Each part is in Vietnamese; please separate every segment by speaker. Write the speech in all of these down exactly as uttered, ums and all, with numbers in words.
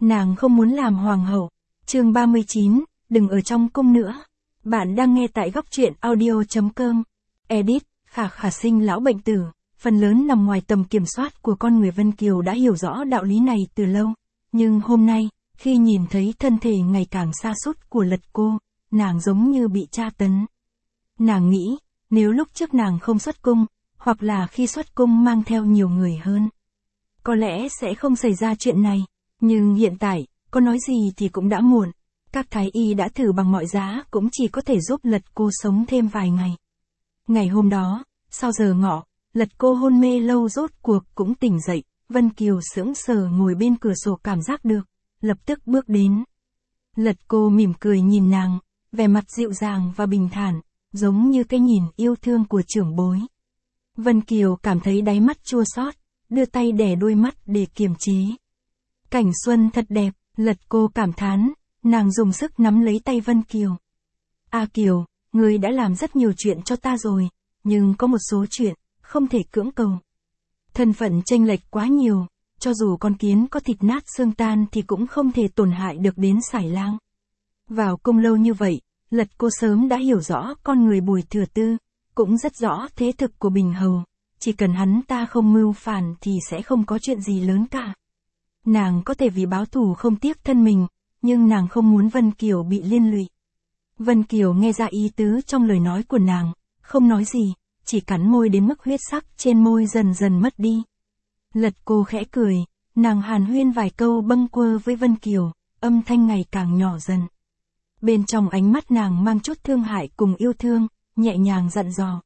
Speaker 1: Nàng không muốn làm hoàng hậu. Chương ba mươi chín, đừng ở trong cung nữa. Bạn đang nghe tại góc truyện audio chấm com. Edit, Khả Khả sinh lão bệnh tử, phần lớn nằm ngoài tầm kiểm soát của con người. Vân Kiều đã hiểu rõ đạo lý này từ lâu, nhưng hôm nay, khi nhìn thấy thân thể ngày càng sa sút của Lật Cô, nàng giống như bị tra tấn. Nàng nghĩ, nếu lúc trước nàng không xuất cung, hoặc là khi xuất cung mang theo nhiều người hơn, có lẽ sẽ không xảy ra chuyện này, nhưng hiện tại, có nói gì thì cũng đã muộn. Các thái y đã thử bằng mọi giá cũng chỉ có thể giúp Lật Cô sống thêm vài ngày. Ngày hôm đó, sau giờ ngọ, Lật Cô hôn mê lâu rốt cuộc cũng tỉnh dậy. Vân Kiều sững sờ ngồi bên cửa sổ cảm giác được, lập tức bước đến. Lật Cô mỉm cười nhìn nàng, vẻ mặt dịu dàng và bình thản, giống như cái nhìn yêu thương của trưởng bối. Vân Kiều cảm thấy đáy mắt chua xót, đưa tay đè đôi mắt để kiềm chế. Cảnh xuân thật đẹp, Lật Cô cảm thán, nàng dùng sức nắm lấy tay Vân Kiều. A Kiều, ngươi đã làm rất nhiều chuyện cho ta rồi, nhưng có một số chuyện, không thể cưỡng cầu. Thân phận chênh lệch quá nhiều, cho dù con kiến có thịt nát xương tan thì cũng không thể tổn hại được đến Sải Lang. Vào cung lâu như vậy, Lật Cô sớm đã hiểu rõ con người Bùi Thừa Tư, cũng rất rõ thế thực của Bình Hầu, chỉ cần hắn ta không mưu phản thì sẽ không có chuyện gì lớn cả. Nàng có thể vì báo thù không tiếc thân mình, nhưng nàng không muốn Vân Kiều bị liên lụy. Vân Kiều nghe ra ý tứ trong lời nói của nàng, không nói gì, chỉ cắn môi đến mức huyết sắc trên môi dần dần mất đi. Lật Cô khẽ cười, nàng hàn huyên vài câu bâng quơ với Vân Kiều, âm thanh ngày càng nhỏ dần. Bên trong ánh mắt nàng mang chút thương hại cùng yêu thương, nhẹ nhàng dặn dò.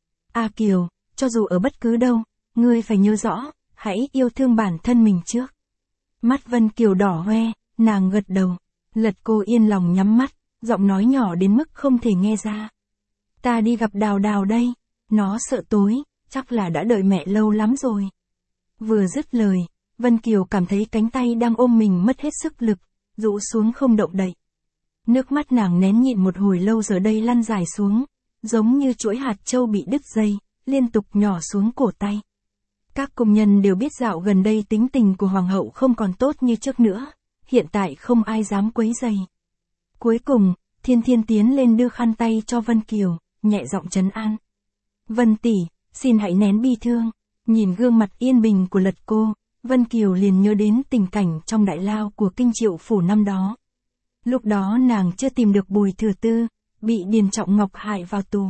Speaker 1: A Kiều, cho dù ở bất cứ đâu, ngươi phải nhớ rõ, hãy yêu thương bản thân mình trước. Mắt Vân Kiều đỏ hoe, nàng gật đầu. Lật Cô yên lòng nhắm mắt, giọng nói nhỏ đến mức không thể nghe ra. Ta đi gặp Đào Đào đây, nó sợ tối, chắc là đã đợi mẹ lâu lắm rồi. Vừa dứt lời, Vân Kiều cảm thấy cánh tay đang ôm mình mất hết sức lực, rũ xuống không động đậy. Nước mắt nàng nén nhịn một hồi lâu giờ đây lăn dài xuống, giống như chuỗi hạt châu bị đứt dây, liên tục nhỏ xuống cổ tay. Các công nhân đều biết dạo gần đây tính tình của hoàng hậu không còn tốt như trước nữa, hiện tại không ai dám quấy rầy. Cuối cùng, Thiên Thiên tiến lên đưa khăn tay cho Vân Kiều, nhẹ giọng trấn an. Vân tỷ, xin hãy nén bi thương. Nhìn gương mặt yên bình của Lật Cô, Vân Kiều liền nhớ đến tình cảnh trong đại lao của Kinh Triệu phủ năm đó. Lúc đó nàng chưa tìm được Bùi Thừa Tư, bị Điền Trọng Ngọc hại vào tù.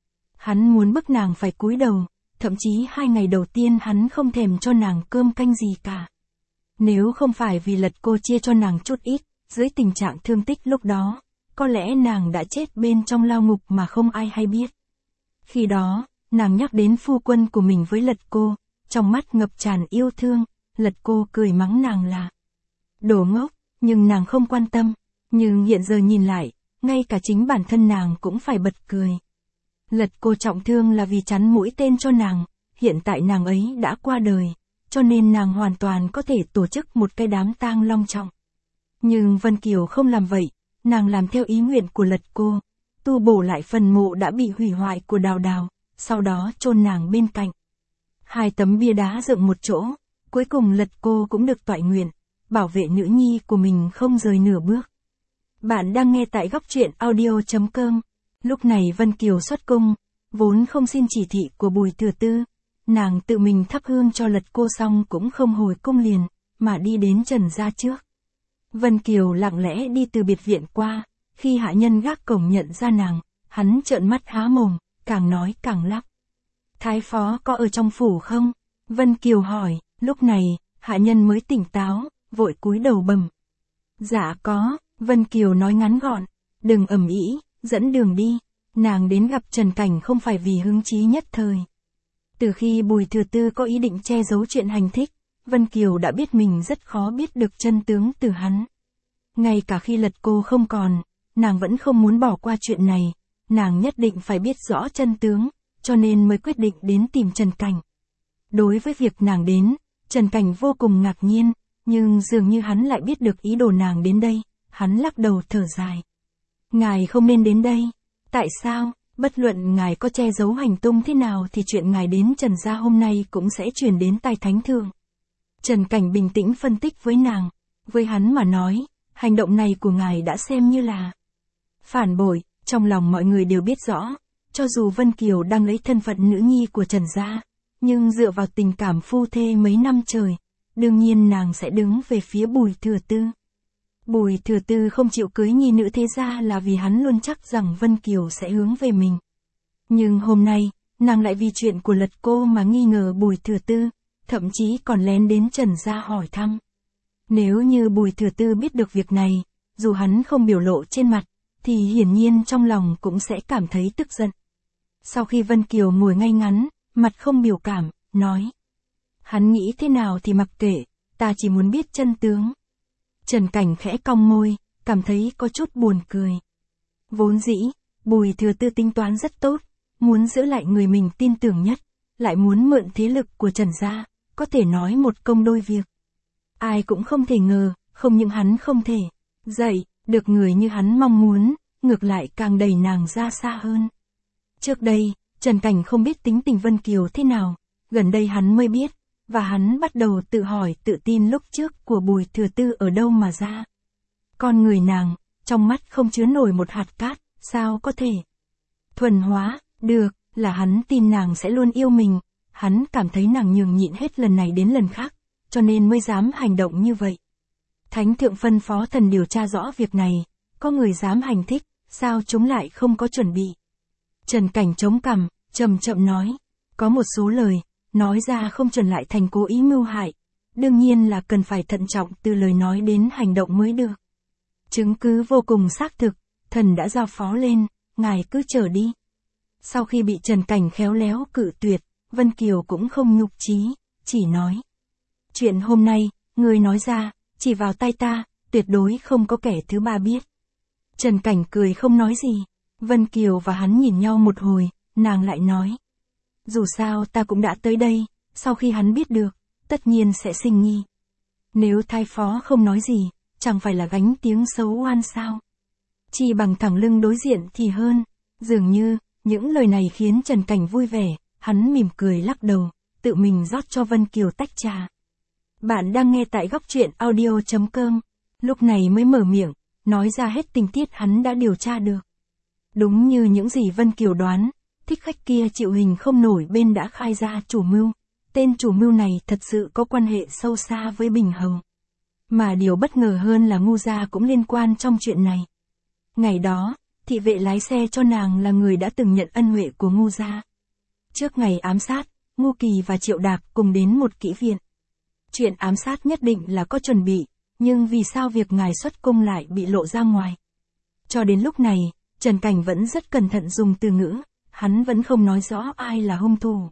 Speaker 1: Hắn muốn bức nàng phải cúi đầu, thậm chí hai ngày đầu tiên hắn không thèm cho nàng cơm canh gì cả. Nếu không phải vì Lật Cô chia cho nàng chút ít, dưới tình trạng thương tích lúc đó, có lẽ nàng đã chết bên trong lao ngục mà không ai hay biết. Khi đó, nàng nhắc đến phu quân của mình với Lật Cô, trong mắt ngập tràn yêu thương. Lật Cô cười mắng nàng là đồ ngốc, nhưng nàng không quan tâm. Nhưng hiện giờ nhìn lại, ngay cả chính bản thân nàng cũng phải bật cười. Lật Cô trọng thương là vì chắn mũi tên cho nàng, hiện tại nàng ấy đã qua đời, cho nên nàng hoàn toàn có thể tổ chức một cái đám tang long trọng. Nhưng Vân Kiều không làm vậy, nàng làm theo ý nguyện của Lật Cô, tu bổ lại phần mộ đã bị hủy hoại của Đào Đào, sau đó chôn nàng bên cạnh. Hai tấm bia đá dựng một chỗ, cuối cùng Lật Cô cũng được toại nguyện, bảo vệ nữ nhi của mình không rời nửa bước. Bạn đang nghe tại góc truyện audio chấm com. Lúc này Vân Kiều xuất cung, vốn không xin chỉ thị của Bùi Thừa Tư, nàng tự mình thắp hương cho Lật Cô xong cũng không hồi cung liền, mà đi đến Trần gia trước. Vân Kiều lặng lẽ đi từ biệt viện qua, khi hạ nhân gác cổng nhận ra nàng, hắn trợn mắt há mồm, càng nói càng lắp. Thái phó có ở trong phủ không? Vân Kiều hỏi, lúc này, hạ nhân mới tỉnh táo, vội cúi đầu bẩm. Dạ có, Vân Kiều nói ngắn gọn, đừng ầm ĩ, dẫn đường đi. Nàng đến gặp Trần Cảnh không phải vì hứng chí nhất thời. Từ khi Bùi Thừa Tư có ý định che giấu chuyện hành thích, Vân Kiều đã biết mình rất khó biết được chân tướng từ hắn. Ngay cả khi Lật Cô không còn, nàng vẫn không muốn bỏ qua chuyện này, nàng nhất định phải biết rõ chân tướng, cho nên mới quyết định đến tìm Trần Cảnh. Đối với việc nàng đến, Trần Cảnh vô cùng ngạc nhiên, nhưng dường như hắn lại biết được ý đồ nàng đến đây, hắn lắc đầu thở dài. Ngài không nên đến đây. Tại sao? Bất luận ngài có che giấu hành tung thế nào thì chuyện ngài đến Trần gia hôm nay cũng sẽ truyền đến tai thánh thượng. Trần Cảnh bình tĩnh phân tích với nàng. Với hắn mà nói, hành động này của ngài đã xem như là phản bội. Trong lòng mọi người đều biết rõ, cho dù Vân Kiều đang lấy thân phận nữ nhi của Trần gia, nhưng dựa vào tình cảm phu thê mấy năm trời, đương nhiên nàng sẽ đứng về phía Bùi Thừa Tư. Bùi Thừa Tư không chịu cưới nhi nữ thế gia là vì hắn luôn chắc rằng Vân Kiều sẽ hướng về mình. Nhưng hôm nay, nàng lại vì chuyện của Lật Cô mà nghi ngờ Bùi Thừa Tư, thậm chí còn lén đến Trần gia hỏi thăm. Nếu như Bùi Thừa Tư biết được việc này, dù hắn không biểu lộ trên mặt, thì hiển nhiên trong lòng cũng sẽ cảm thấy tức giận. Sau khi Vân Kiều ngồi ngay ngắn, mặt không biểu cảm, nói. Hắn nghĩ thế nào thì mặc kệ, ta chỉ muốn biết chân tướng. Trần Cảnh khẽ cong môi, cảm thấy có chút buồn cười. Vốn dĩ, Bùi Thừa Tư tính toán rất tốt, muốn giữ lại người mình tin tưởng nhất, lại muốn mượn thế lực của Trần gia, có thể nói một công đôi việc. Ai cũng không thể ngờ, không những hắn không thể dạy được người như hắn mong muốn, ngược lại càng đẩy nàng ra xa hơn. Trước đây, Trần Cảnh không biết tính tình Vân Kiều thế nào, gần đây hắn mới biết, và hắn bắt đầu tự hỏi tự tin lúc trước của Bùi Thừa Tư ở đâu mà ra. Con người nàng, trong mắt không chứa nổi một hạt cát, sao có thể thuần hóa được, là hắn tin nàng sẽ luôn yêu mình, hắn cảm thấy nàng nhường nhịn hết lần này đến lần khác, cho nên mới dám hành động như vậy. Thánh thượng phân phó thần điều tra rõ việc này, có người dám hành thích, sao chúng lại không có chuẩn bị. Trần Cảnh chống cằm, chậm chậm nói, có một số lời, nói ra không chuẩn lại thành cố ý mưu hại, đương nhiên là cần phải thận trọng từ lời nói đến hành động mới được. Chứng cứ vô cùng xác thực, thần đã giao phó lên, ngài cứ chờ đi. Sau khi bị Trần Cảnh khéo léo cự tuyệt, Vân Kiều cũng không nhục chí, chỉ nói. Chuyện hôm nay, người nói ra, chỉ vào tay ta, tuyệt đối không có kẻ thứ ba biết. Trần Cảnh cười không nói gì, Vân Kiều và hắn nhìn nhau một hồi, nàng lại nói. Dù sao ta cũng đã tới đây, sau khi hắn biết được, tất nhiên sẽ sinh nghi. Nếu thái phó không nói gì, chẳng phải là gánh tiếng xấu oan sao. Chỉ bằng thẳng lưng đối diện thì hơn, dường như, những lời này khiến Trần Cảnh vui vẻ, hắn mỉm cười lắc đầu, tự mình rót cho Vân Kiều tách trà. Bạn đang nghe tại góc truyện audio chấm com, lúc này mới mở miệng, nói ra hết tình tiết hắn đã điều tra được. Đúng như những gì Vân Kiều đoán, thích khách kia chịu hình không nổi bên đã khai ra chủ mưu. Tên chủ mưu này thật sự có quan hệ sâu xa với Bình Hầu. Mà điều bất ngờ hơn là Ngu gia cũng liên quan trong chuyện này. Ngày đó, thị vệ lái xe cho nàng là người đã từng nhận ân huệ của Ngu gia. Trước ngày ám sát, Ngu Kỳ và Triệu Đạc cùng đến một kỹ viện. Chuyện ám sát nhất định là có chuẩn bị, nhưng vì sao việc ngài xuất cung lại bị lộ ra ngoài? Cho đến lúc này, Trần Cảnh vẫn rất cẩn thận dùng từ ngữ, hắn vẫn không nói rõ ai là hung thủ.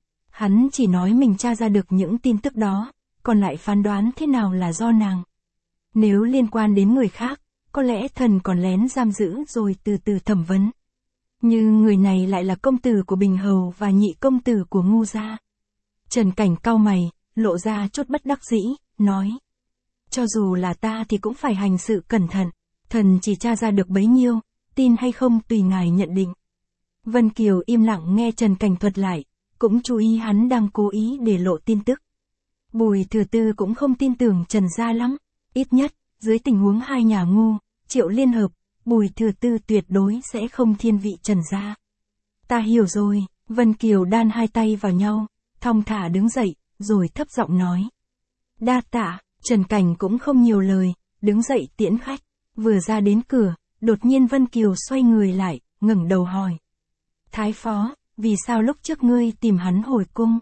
Speaker 1: Hắn chỉ nói mình tra ra được những tin tức đó, còn lại phán đoán thế nào là do nàng. Nếu liên quan đến người khác, có lẽ thần còn lén giam giữ rồi từ từ thẩm vấn. Nhưng người này lại là công tử của Bình Hầu và nhị công tử của Ngu gia. Trần Cảnh cau mày, lộ ra chút bất đắc dĩ, nói. Cho dù là ta thì cũng phải hành sự cẩn thận, thần chỉ tra ra được bấy nhiêu, tin hay không tùy ngài nhận định. Vân Kiều im lặng nghe Trần Cảnh thuật lại, cũng chú ý hắn đang cố ý để lộ tin tức. Bùi Thừa Tư cũng không tin tưởng Trần gia lắm, ít nhất, dưới tình huống hai nhà Ngu, Triệu liên hợp, Bùi Thừa Tư tuyệt đối sẽ không thiên vị Trần gia. Ta hiểu rồi, Vân Kiều đan hai tay vào nhau, thong thả đứng dậy, rồi thấp giọng nói. Đa tạ, Trần Cảnh cũng không nhiều lời, đứng dậy tiễn khách, vừa ra đến cửa, đột nhiên Vân Kiều xoay người lại, ngẩng đầu hỏi. Thái phó, vì sao lúc trước ngươi tìm hắn hồi cung?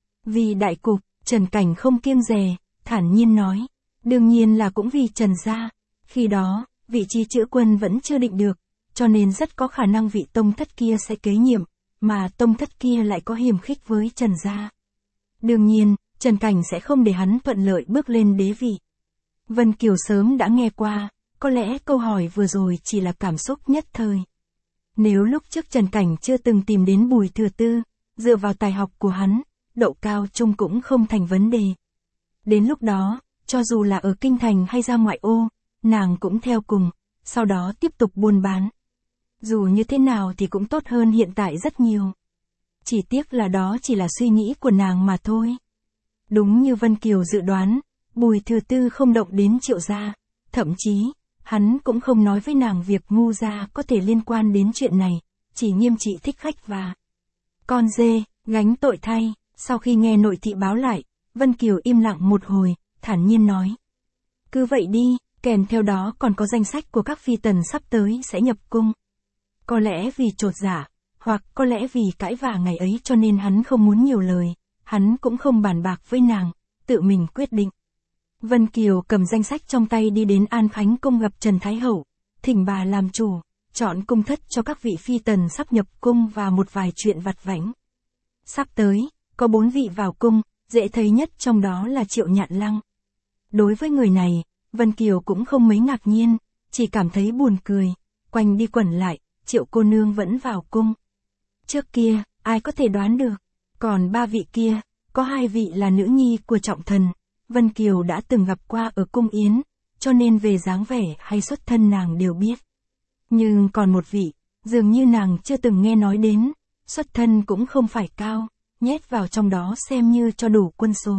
Speaker 1: Vì đại cục, Trần Cảnh không kiêng dè, thản nhiên nói. Đương nhiên là cũng vì Trần gia, khi đó, vị trí chữ quân vẫn chưa định được, cho nên rất có khả năng vị tông thất kia sẽ kế nhiệm, mà tông thất kia lại có hiềm khích với Trần gia. Đương nhiên, Trần Cảnh sẽ không để hắn thuận lợi bước lên đế vị. Vân Kiều sớm đã nghe qua, có lẽ câu hỏi vừa rồi chỉ là cảm xúc nhất thời. Nếu lúc trước Trần Cảnh chưa từng tìm đến Bùi Thừa Tư, dựa vào tài học của hắn, độ cao chung cũng không thành vấn đề. Đến lúc đó, cho dù là ở kinh thành hay ra ngoại ô, nàng cũng theo cùng, sau đó tiếp tục buôn bán. Dù như thế nào thì cũng tốt hơn hiện tại rất nhiều. Chỉ tiếc là đó chỉ là suy nghĩ của nàng mà thôi. Đúng như Vân Kiều dự đoán, Bùi Thừa Tư không động đến Triệu gia, thậm chí, hắn cũng không nói với nàng việc Ngu gia có thể liên quan đến chuyện này, chỉ nghiêm trị Thích Khách và con dê, gánh tội thay. Sau khi nghe nội thị báo lại, Vân Kiều im lặng một hồi, thản nhiên nói. Cứ vậy đi, kèm theo đó còn có danh sách của các phi tần sắp tới sẽ nhập cung. Có lẽ vì trột dạ, hoặc có lẽ vì cãi vã ngày ấy cho nên hắn không muốn nhiều lời, hắn cũng không bàn bạc với nàng, tự mình quyết định. Vân Kiều cầm danh sách trong tay đi đến An Khánh cung gặp Trần Thái Hậu, thỉnh bà làm chủ, chọn cung thất cho các vị phi tần sắp nhập cung và một vài chuyện vặt vãnh. Sắp tới, có bốn vị vào cung, dễ thấy nhất trong đó là Triệu Nhạn Lăng. Đối với người này, Vân Kiều cũng không mấy ngạc nhiên, chỉ cảm thấy buồn cười, quanh đi quẩn lại, Triệu cô nương vẫn vào cung. Trước kia, ai có thể đoán được, còn ba vị kia, có hai vị là nữ nhi của trọng thần, Vân Kiều đã từng gặp qua ở cung yến, cho nên về dáng vẻ hay xuất thân nàng đều biết. Nhưng còn một vị, dường như nàng chưa từng nghe nói đến, xuất thân cũng không phải cao, nhét vào trong đó xem như cho đủ quân số.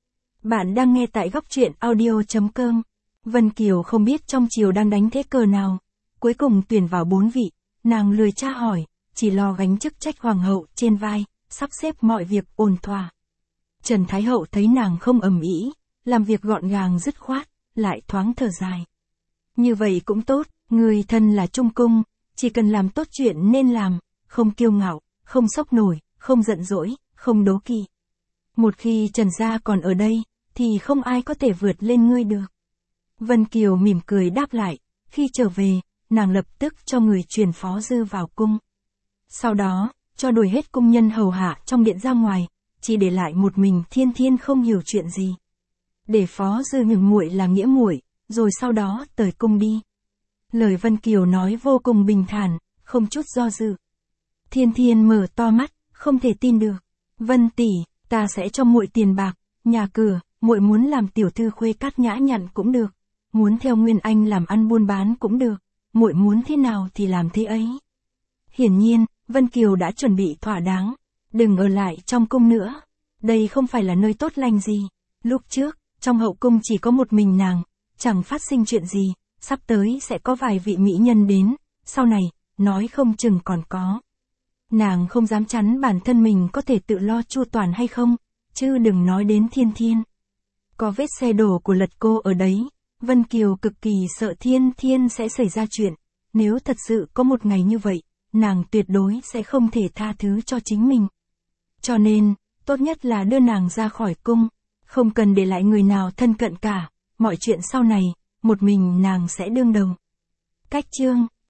Speaker 1: Bạn đang nghe tại góc truyện audio chấm com. Vân Kiều không biết trong triều đang đánh thế cờ nào, cuối cùng tuyển vào bốn vị, nàng lười tra hỏi, chỉ lo gánh chức trách hoàng hậu trên vai, sắp xếp mọi việc ổn thỏa. Trần Thái Hậu thấy nàng không ầm ĩ, làm việc gọn gàng dứt khoát, lại thoáng thở dài. Như vậy cũng tốt, người thân là trung cung, chỉ cần làm tốt chuyện nên làm, không kiêu ngạo, không sốc nổi, không giận dỗi, không đố kỵ. Một khi Trần gia còn ở đây, thì không ai có thể vượt lên ngươi được. Vân Kiều mỉm cười đáp lại, khi trở về, nàng lập tức cho người truyền Phó Dư vào cung. Sau đó, cho đuổi hết cung nhân hầu hạ trong điện ra ngoài, chỉ để lại một mình Thiên Thiên không hiểu chuyện gì. Để Phó Dư nhường muội làm nghĩa muội, rồi sau đó tới cung đi. Lời Vân Kiều nói vô cùng bình thản, không chút do dự. Thiên Thiên mở to mắt, không thể tin được. Vân tỷ, ta sẽ cho muội tiền bạc, nhà cửa, muội muốn làm tiểu thư khuê cát nhã nhặn cũng được, muốn theo Nguyên Anh làm ăn buôn bán cũng được, muội muốn thế nào thì làm thế ấy. Hiển nhiên, Vân Kiều đã chuẩn bị thỏa đáng, đừng ở lại trong cung nữa. Đây không phải là nơi tốt lành gì. Lúc trước, trong hậu cung chỉ có một mình nàng, chẳng phát sinh chuyện gì, sắp tới sẽ có vài vị mỹ nhân đến, sau này, nói không chừng còn có. Nàng không dám chắn bản thân mình có thể tự lo chu toàn hay không, chứ đừng nói đến Thiên Thiên. Có vết xe đổ của Lật Cô ở đấy, Vân Kiều cực kỳ sợ Thiên Thiên sẽ xảy ra chuyện. Nếu thật sự có một ngày như vậy, nàng tuyệt đối sẽ không thể tha thứ cho chính mình. Cho nên, tốt nhất là đưa nàng ra khỏi cung, không cần để lại người nào thân cận cả, mọi chuyện sau này, một mình nàng sẽ đương đầu. Cách chương